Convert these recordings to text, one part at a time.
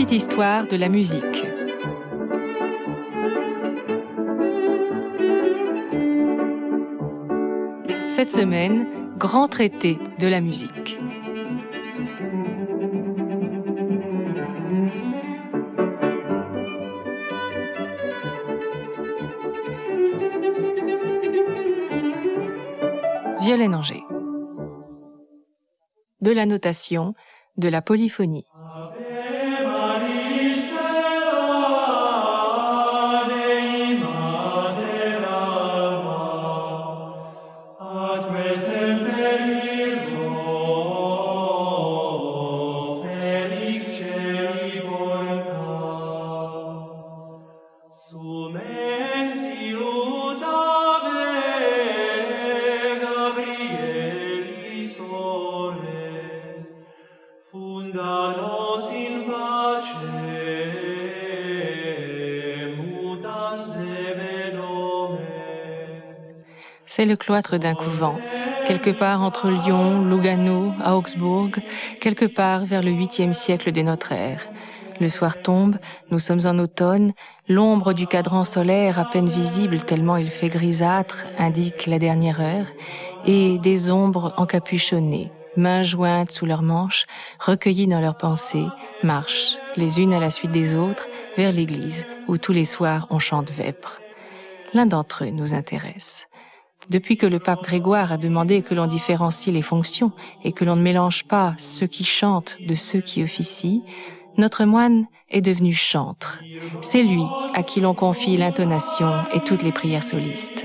petite histoire de la musique. Cette semaine, grand traité de la musique. Violaine Angers. De la notation, de la polyphonie. C'est le cloître d'un couvent, quelque part entre Lyon, Lugano, à Augsbourg, quelque part vers le 8e siècle de notre ère. Le soir tombe, nous sommes en automne, l'ombre du cadran solaire, à peine visible tellement il fait grisâtre, indique la dernière heure, et des ombres encapuchonnées, mains jointes sous leurs manches, recueillies dans leurs pensées, marchent, les unes à la suite des autres, vers l'église, où tous les soirs on chante vêpres. L'un d'entre eux nous intéresse. Depuis que le pape Grégoire a demandé que l'on différencie les fonctions et que l'on ne mélange pas ceux qui chantent de ceux qui officient, notre moine est devenu chantre. C'est lui à qui l'on confie l'intonation et toutes les prières solistes.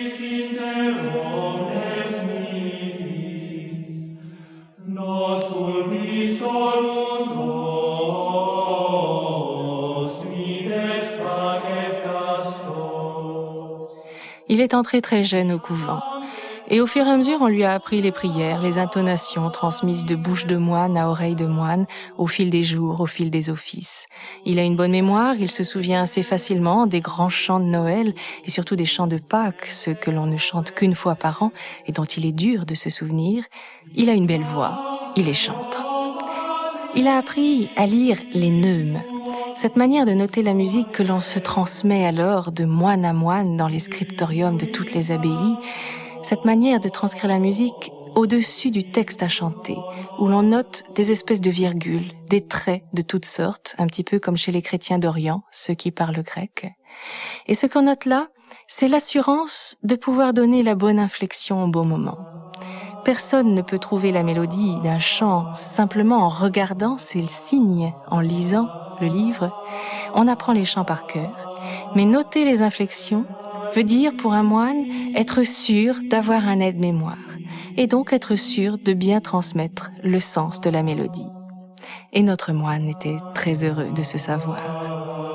Il est entré très jeune au couvent, et au fur et à mesure on lui a appris les prières, les intonations transmises de bouche de moine à oreille de moine, au fil des jours, au fil des offices. Il a une bonne mémoire, il se souvient assez facilement des grands chants de Noël, et surtout des chants de Pâques, ceux que l'on ne chante qu'une fois par an, et dont il est dur de se souvenir. Il a une belle voix, il est chantre. Il a appris à lire les neumes. Cette manière de noter la musique que l'on se transmet alors de moine à moine dans les scriptoriums de toutes les abbayes, cette manière de transcrire la musique au-dessus du texte à chanter, où l'on note des espèces de virgules, des traits de toutes sortes, un petit peu comme chez les chrétiens d'Orient, ceux qui parlent grec. Et ce qu'on note là, c'est l'assurance de pouvoir donner la bonne inflexion au bon moment. Personne ne peut trouver la mélodie d'un chant simplement en regardant ses signes, en lisant le livre. On apprend les chants par cœur, mais noter les inflexions veut dire pour un moine être sûr d'avoir un aide-mémoire et donc être sûr de bien transmettre le sens de la mélodie. Et notre moine était très heureux de ce savoir.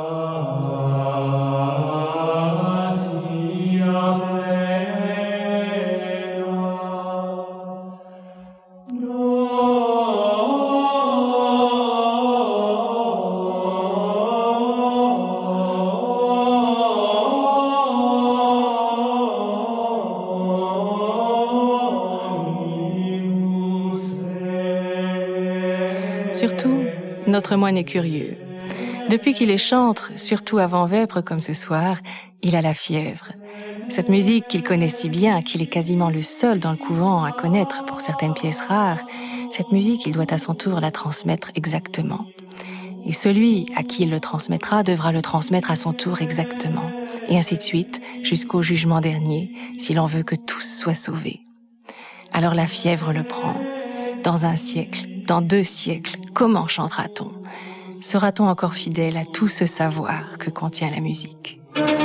Surtout, notre moine est curieux. Depuis qu'il est chantre, surtout avant vêpres comme ce soir, il a la fièvre. Cette musique qu'il connaît si bien qu'il est quasiment le seul dans le couvent à connaître pour certaines pièces rares, cette musique, il doit à son tour la transmettre exactement. Et celui à qui il le transmettra devra le transmettre à son tour exactement. Et ainsi de suite, jusqu'au jugement dernier, si l'on veut que tous soient sauvés. Alors la fièvre le prend. Dans 1 siècle, dans 2 siècles, comment chantera-t-on? Sera-t-on encore fidèle à tout ce savoir que contient la musique?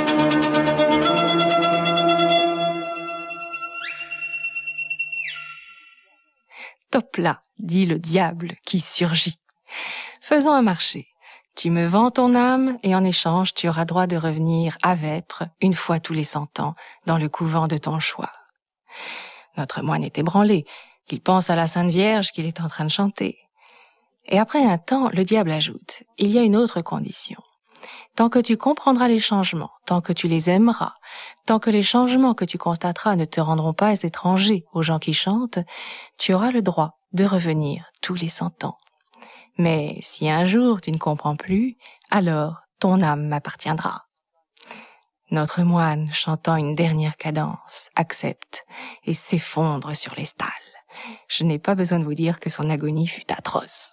Top là, dit le diable qui surgit. Faisons un marché. Tu me vends ton âme et en échange tu auras droit de revenir à Vêpres 1 fois tous les 100 ans dans le couvent de ton choix. Notre moine est ébranlé. Il pense à la Sainte Vierge qu'il est en train de chanter. Et après un temps, le diable ajoute, il y a une autre condition. Tant que tu comprendras les changements, tant que tu les aimeras, tant que les changements que tu constateras ne te rendront pas étrangers aux gens qui chantent, tu auras le droit de revenir tous les 100 ans. Mais si un jour tu ne comprends plus, alors ton âme m'appartiendra. Notre moine, chantant une dernière cadence, accepte et s'effondre sur les stalles. Je n'ai pas besoin de vous dire que son agonie fut atroce.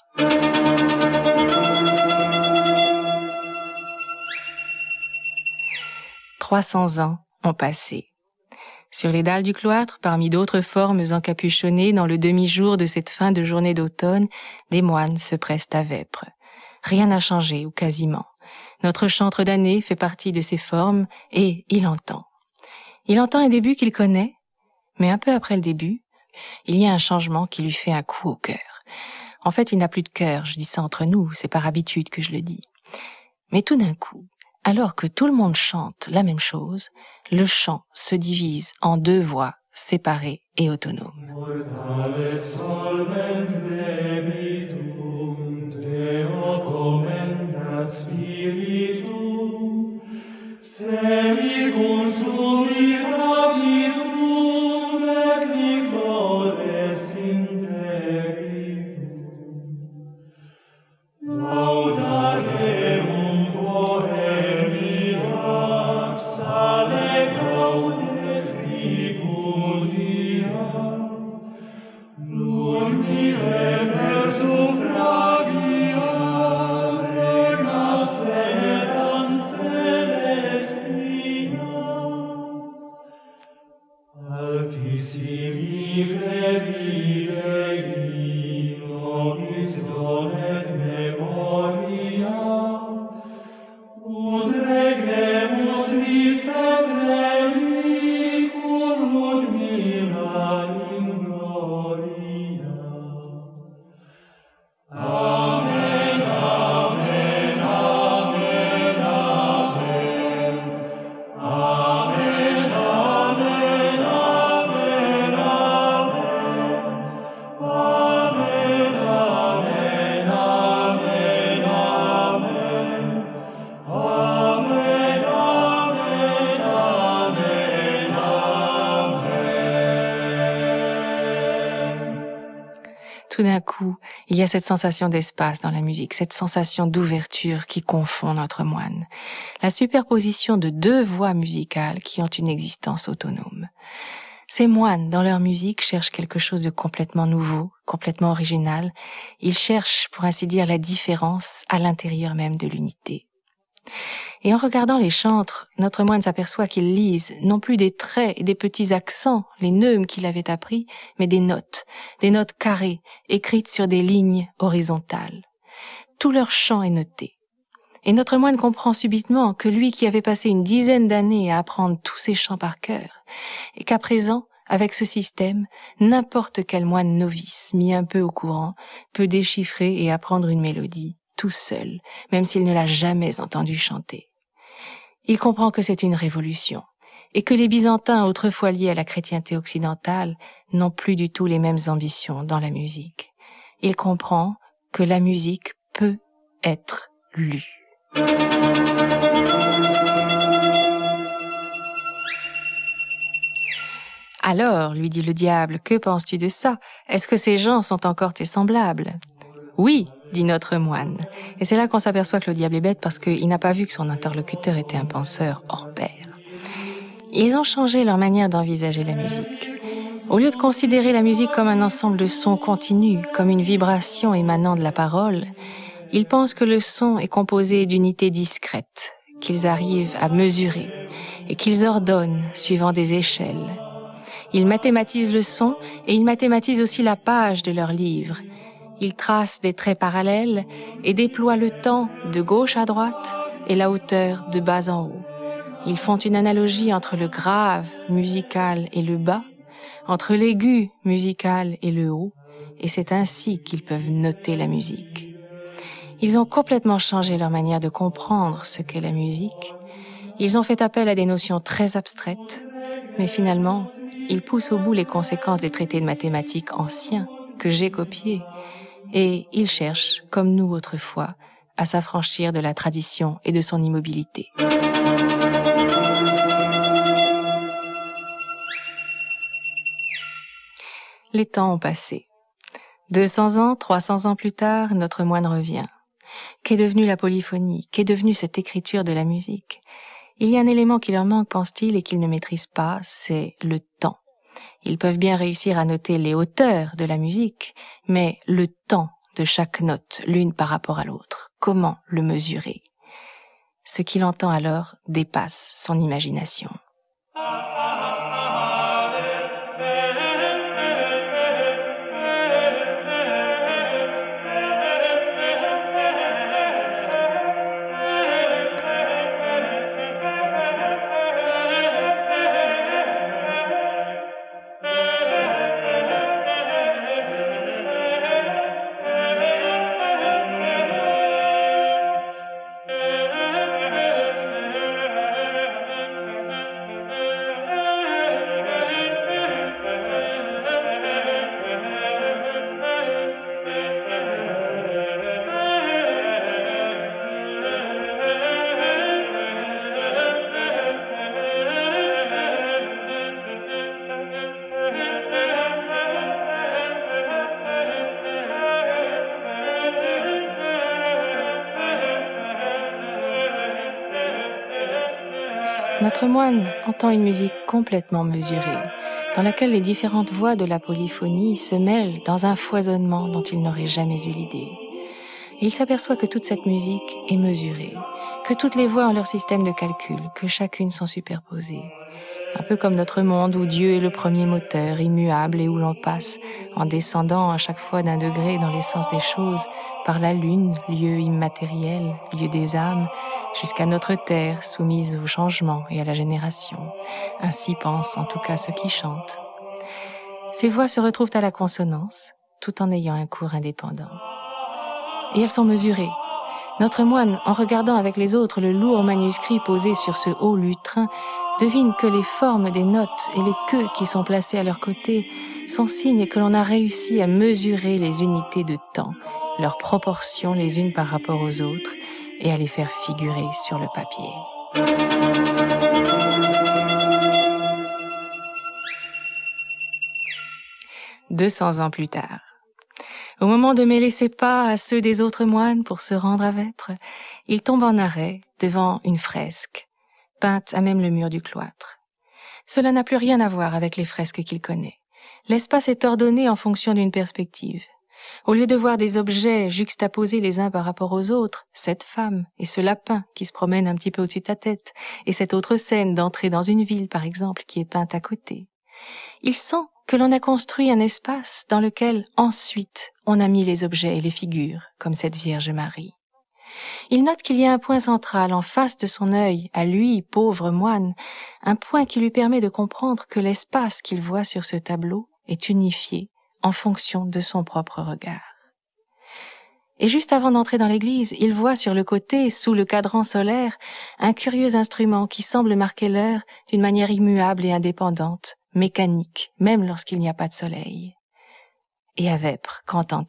300 ans ont passé. Sur les dalles du cloître, parmi d'autres formes encapuchonnées dans le demi-jour de cette fin de journée d'automne, des moines se pressent à vêpres. Rien n'a changé, ou quasiment. Notre chantre d'année fait partie de ces formes, et il entend. Il entend un début qu'il connaît, mais un peu après le début, il y a un changement qui lui fait un coup au cœur. En fait, il n'a plus de cœur, je dis ça entre nous, c'est par habitude que je le dis. Mais tout d'un coup, alors que tout le monde chante la même chose, le chant se divise en deux voix séparées et autonomes. Tout d'un coup, il y a cette sensation d'espace dans la musique, cette sensation d'ouverture qui confond notre moine. La superposition de deux voix musicales qui ont une existence autonome. Ces moines, dans leur musique, cherchent quelque chose de complètement nouveau, complètement original. Ils cherchent, pour ainsi dire, la différence à l'intérieur même de l'unité. Et en regardant les chantres, notre moine s'aperçoit qu'ils lisent non plus des traits et des petits accents, les neumes qu'il avait appris, mais des notes carrées, écrites sur des lignes horizontales. Tout leur chant est noté. Et notre moine comprend subitement que lui qui avait passé une dizaine d'années à apprendre tous ces chants par cœur, et qu'à présent, avec ce système, n'importe quel moine novice, mis un peu au courant, peut déchiffrer et apprendre une mélodie, tout seul, même s'il ne l'a jamais entendu chanter. Il comprend que c'est une révolution, et que les Byzantins, autrefois liés à la chrétienté occidentale, n'ont plus du tout les mêmes ambitions dans la musique. Il comprend que la musique peut être lue. Alors, lui dit le diable, que penses-tu de ça? Est-ce que ces gens sont encore tes semblables? Oui, dit notre moine. Et c'est là qu'on s'aperçoit que le diable est bête parce qu'il n'a pas vu que son interlocuteur était un penseur hors pair. Ils ont changé leur manière d'envisager la musique. Au lieu de considérer la musique comme un ensemble de sons continus, comme une vibration émanant de la parole, ils pensent que le son est composé d'unités discrètes, qu'ils arrivent à mesurer et qu'ils ordonnent suivant des échelles. Ils mathématisent le son et ils mathématisent aussi la page de leur livre. Ils tracent des traits parallèles et déploient le temps de gauche à droite et la hauteur de bas en haut. Ils font une analogie entre le grave musical et le bas, entre l'aigu musical et le haut, et c'est ainsi qu'ils peuvent noter la musique. Ils ont complètement changé leur manière de comprendre ce qu'est la musique. Ils ont fait appel à des notions très abstraites, mais finalement, ils poussent au bout les conséquences des traités de mathématiques anciens que j'ai copiés, et ils cherchent, comme nous autrefois, à s'affranchir de la tradition et de son immobilité. Les temps ont passé. 200 ans, 300 ans plus tard, notre moine revient. Qu'est devenue la polyphonie? Qu'est devenue cette écriture de la musique? Il y a un élément qui leur manque, pense-t-il, et qu'ils ne maîtrisent pas, c'est le temps. Ils peuvent bien réussir à noter les hauteurs de la musique, mais le temps de chaque note, l'une par rapport à l'autre, comment le mesurer? Ce qu'il entend alors dépasse son imagination. Notre moine entend une musique complètement mesurée, dans laquelle les différentes voix de la polyphonie se mêlent dans un foisonnement dont il n'aurait jamais eu l'idée. Et il s'aperçoit que toute cette musique est mesurée, que toutes les voix ont leur système de calcul, que chacune sont superposées. Un peu comme notre monde où Dieu est le premier moteur, immuable, et où l'on passe, en descendant à chaque fois d'un degré dans l'essence des choses, par la lune, lieu immatériel, lieu des âmes, jusqu'à notre terre soumise au changement et à la génération. Ainsi pensent en tout cas ceux qui chantent. Ces voix se retrouvent à la consonance, tout en ayant un cours indépendant. Et elles sont mesurées. Notre moine, en regardant avec les autres le lourd manuscrit posé sur ce haut lutrin, devine que les formes des notes et les queues qui sont placées à leur côté sont signes que l'on a réussi à mesurer les unités de temps, leurs proportions les unes par rapport aux autres, et à les faire figurer sur le papier. 200 ans plus tard. Au moment de mêler ses pas à ceux des autres moines pour se rendre à Vêpres, il tombe en arrêt devant une fresque, peinte à même le mur du cloître. Cela n'a plus rien à voir avec les fresques qu'il connaît. L'espace est ordonné en fonction d'une perspective. Au lieu de voir des objets juxtaposés les uns par rapport aux autres, cette femme et ce lapin qui se promène un petit peu au-dessus de ta tête, et cette autre scène d'entrée dans une ville, par exemple, qui est peinte à côté, il sent que l'on a construit un espace dans lequel, ensuite, on a mis les objets et les figures, comme cette Vierge Marie. Il note qu'il y a un point central en face de son œil, à lui, pauvre moine, un point qui lui permet de comprendre que l'espace qu'il voit sur ce tableau est unifié en fonction de son propre regard. Et juste avant d'entrer dans l'église, il voit sur le côté, sous le cadran solaire, un curieux instrument qui semble marquer l'heure d'une manière immuable et indépendante, mécanique, même lorsqu'il n'y a pas de soleil. Et à Vêpres, qu'entend-il ?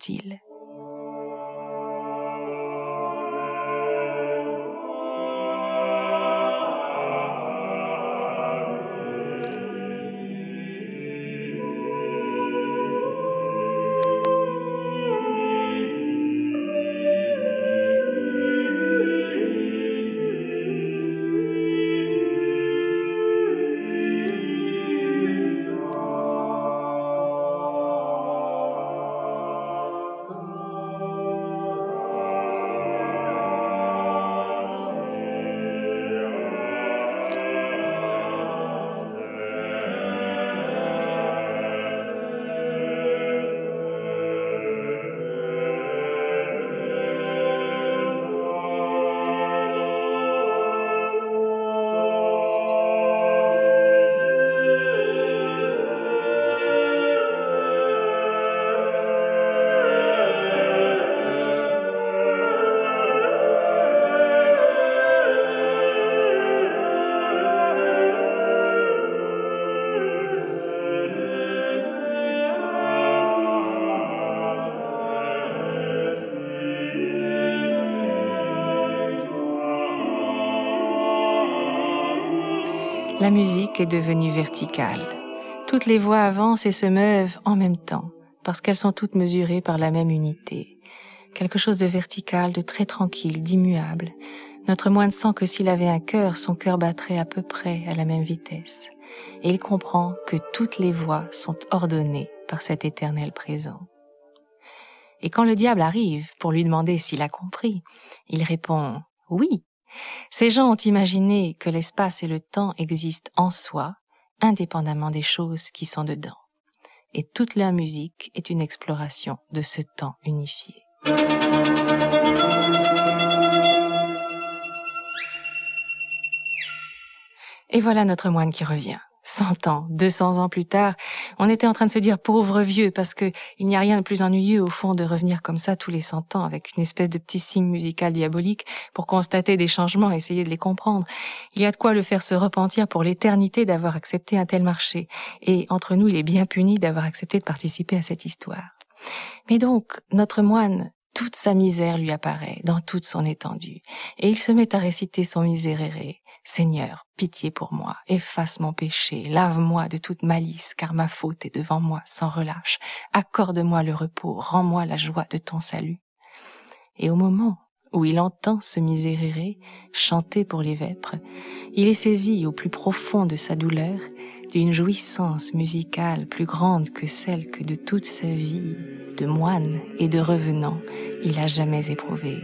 La musique est devenue verticale. Toutes les voix avancent et se meuvent en même temps, parce qu'elles sont toutes mesurées par la même unité. Quelque chose de vertical, de très tranquille, d'immuable. Notre moine sent que s'il avait un cœur, son cœur battrait à peu près à la même vitesse. Et il comprend que toutes les voies sont ordonnées par cet éternel présent. Et quand le diable arrive pour lui demander s'il a compris, il répond « Oui ». Ces gens ont imaginé que l'espace et le temps existent en soi, indépendamment des choses qui sont dedans. Et toute leur musique est une exploration de ce temps unifié. Et voilà notre moine qui revient. 100 ans, 200 ans plus tard, on était en train de se dire pauvre vieux parce que il n'y a rien de plus ennuyeux au fond de revenir comme ça tous les 100 ans avec une espèce de petit signe musical diabolique pour constater des changements et essayer de les comprendre. Il y a de quoi le faire se repentir pour l'éternité d'avoir accepté un tel marché. Et entre nous, il est bien puni d'avoir accepté de participer à cette histoire. Mais donc, notre moine, toute sa misère lui apparaît dans toute son étendue et il se met à réciter son miséréré. Seigneur, pitié pour moi, efface mon péché, lave-moi de toute malice, car ma faute est devant moi sans relâche. Accorde-moi le repos, rends-moi la joie de ton salut. Et au moment où il entend ce miséréré chanter pour les vêpres, il est saisi au plus profond de sa douleur d'une jouissance musicale plus grande que celle que de toute sa vie de moine et de revenant il a jamais éprouvée.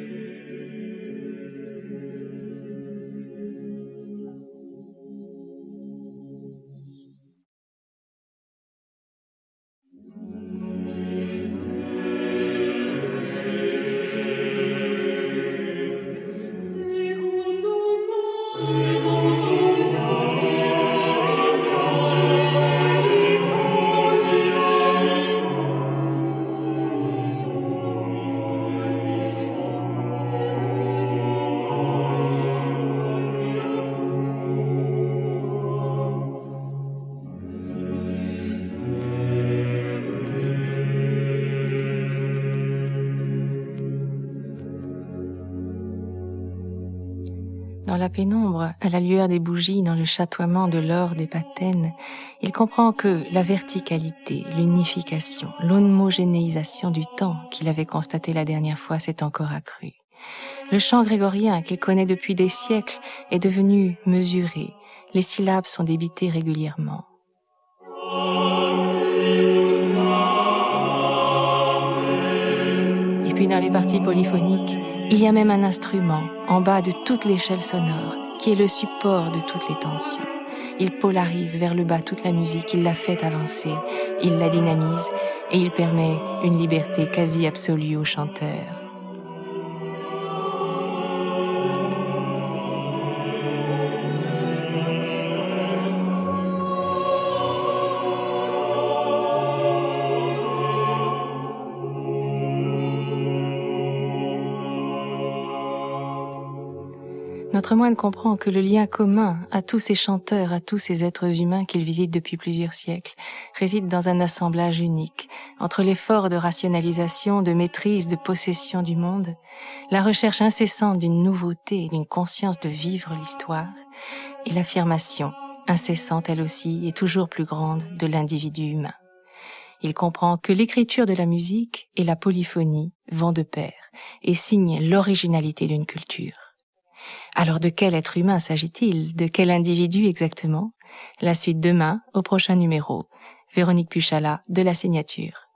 Dans la pénombre, à la lueur des bougies, dans le chatoiement de l'or des patènes, il comprend que la verticalité, l'unification, l'homogénéisation du temps qu'il avait constaté la dernière fois s'est encore accrue. Le chant grégorien qu'il connaît depuis des siècles est devenu mesuré. Les syllabes sont débitées régulièrement. Et puis dans les parties polyphoniques, il y a même un instrument en bas de toute l'échelle sonore qui est le support de toutes les tensions. Il polarise vers le bas toute la musique, il la fait avancer, il la dynamise et il permet une liberté quasi absolue au chanteur. Notre moine comprend que le lien commun à tous ces chanteurs, à tous ces êtres humains qu'il visite depuis plusieurs siècles, réside dans un assemblage unique, entre l'effort de rationalisation, de maîtrise, de possession du monde, la recherche incessante d'une nouveauté, d'une conscience de vivre l'histoire, et l'affirmation incessante elle aussi et toujours plus grande de l'individu humain. Il comprend que l'écriture de la musique et la polyphonie vont de pair et signent l'originalité d'une culture. Alors de quel être humain s'agit-il? De quel individu exactement? La suite demain, au prochain numéro. Véronique Puchala, de La Signature.